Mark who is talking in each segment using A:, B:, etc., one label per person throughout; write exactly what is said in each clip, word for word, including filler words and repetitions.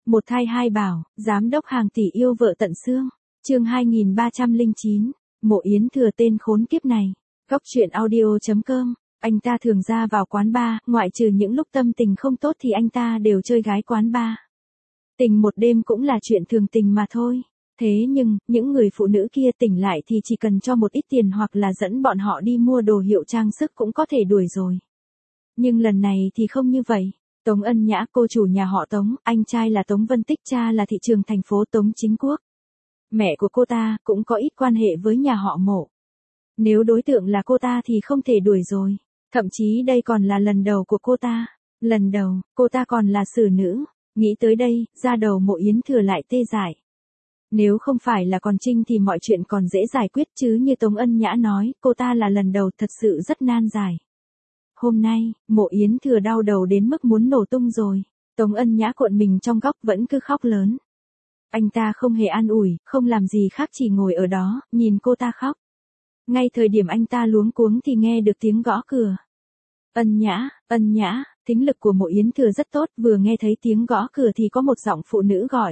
A: Một thai hai bảo, giám đốc hàng tỷ yêu vợ tận xương. Chương hai nghìn ba trăm lẻ chín, Mộ Yến Thừa tên khốn kiếp này. Góc truyện audio chấm com. Anh ta thường ra vào quán bar, ngoại trừ những lúc tâm tình không tốt thì anh ta đều chơi gái quán bar. Tình một đêm cũng là chuyện thường tình mà thôi. Thế nhưng, những người phụ nữ kia tỉnh lại thì chỉ cần cho một ít tiền hoặc là dẫn bọn họ đi mua đồ hiệu trang sức cũng có thể đuổi rồi. Nhưng lần này thì không như vậy. Tống Ân Nhã, cô chủ nhà họ Tống, anh trai là Tống Vân Tích, cha là thị trường thành phố Tống Chính Quốc. Mẹ của cô ta cũng có ít quan hệ với nhà họ Mộ. Nếu đối tượng là cô ta thì không thể đuổi rồi. Thậm chí đây còn là lần đầu của cô ta. Lần đầu, cô ta còn là xử nữ. Nghĩ tới đây, da đầu Mộ Yến Thừa lại tê dại. Nếu không phải là còn Trinh thì mọi chuyện còn dễ giải quyết chứ như Tống Ân Nhã nói, cô ta là lần đầu thật sự rất nan giải. Hôm nay, Mộ Yến Thừa đau đầu đến mức muốn nổ tung rồi. Tống Ân Nhã cuộn mình trong góc vẫn cứ khóc lớn. Anh ta không hề an ủi, không làm gì khác chỉ ngồi ở đó, nhìn cô ta khóc. Ngay thời điểm anh ta luống cuống thì nghe được tiếng gõ cửa. Ân Nhã, Ân Nhã, thính lực của Mộ Yến Thừa rất tốt, vừa nghe thấy tiếng gõ cửa thì có một giọng phụ nữ gọi.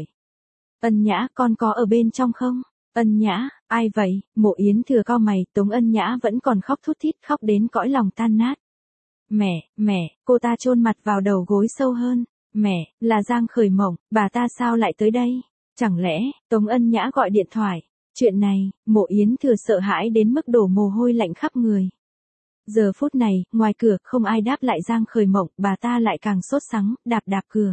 A: Ân Nhã, con có ở bên trong không? Ân Nhã, ai vậy? Mộ Yến Thừa cau mày, Tống Ân Nhã vẫn còn khóc thút thít, khóc đến cõi lòng tan nát. Mẹ, mẹ, cô ta chôn mặt vào đầu gối sâu hơn. Mẹ, là Giang Khởi Mộng, bà ta sao lại tới đây? Chẳng lẽ, Tống Ân Nhã gọi điện thoại? Chuyện này, Mộ Yến Thừa sợ hãi đến mức đổ mồ hôi lạnh khắp người. Giờ phút này, ngoài cửa không ai đáp lại Giang Khởi Mộng, bà ta lại càng sốt sắng, đạp đạp cửa.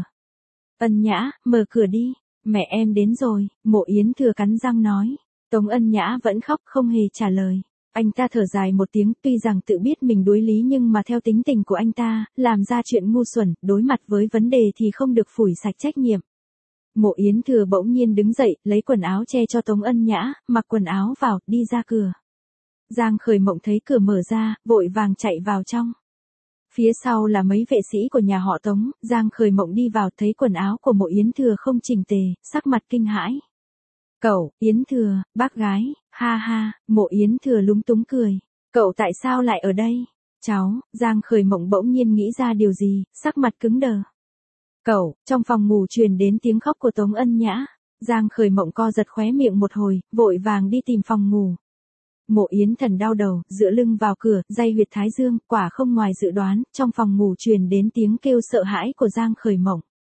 A: Ân Nhã, mở cửa đi. Mẹ em đến rồi, Mộ Yến Thừa cắn răng nói. Tống Ân Nhã vẫn khóc không hề trả lời. Anh ta thở dài một tiếng, tuy rằng tự biết mình đối lý nhưng mà theo tính tình của anh ta, làm ra chuyện ngu xuẩn, đối mặt với vấn đề thì không được phủi sạch trách nhiệm. Mộ Yến Thừa bỗng nhiên đứng dậy, lấy quần áo che cho Tống Ân Nhã, mặc quần áo vào, đi ra cửa. Giang Khởi Mộng thấy cửa mở ra, vội vàng chạy vào trong. Phía sau là mấy vệ sĩ của nhà họ Tống, Giang Khởi Mộng đi vào thấy quần áo của Mộ Yến Thừa không chỉnh tề, sắc mặt kinh hãi. Cậu, Yến Thừa, bác gái, ha ha, Mộ Yến Thừa lúng túng cười. Cậu tại sao lại ở đây? Cháu, Giang Khởi Mộng bỗng nhiên nghĩ ra điều gì, sắc mặt cứng đờ. Cậu, trong phòng ngủ truyền đến tiếng khóc của Tống Ân Nhã. Giang Khởi Mộng co giật khóe miệng một hồi, vội vàng đi tìm phòng ngủ. Mộ Yến Thần đau đầu, dựa lưng vào cửa, day huyệt thái dương, quả không ngoài dự đoán, trong phòng ngủ truyền đến tiếng kêu sợ hãi của Giang Khởi Mộng.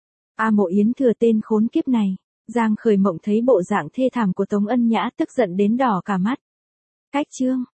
A: A Mộ Yến Thừa tên khốn kiếp này. Giang Khởi Mộng thấy bộ dạng thê thảm của Tống Ân Nhã tức giận đến đỏ cả mắt. Cách chương.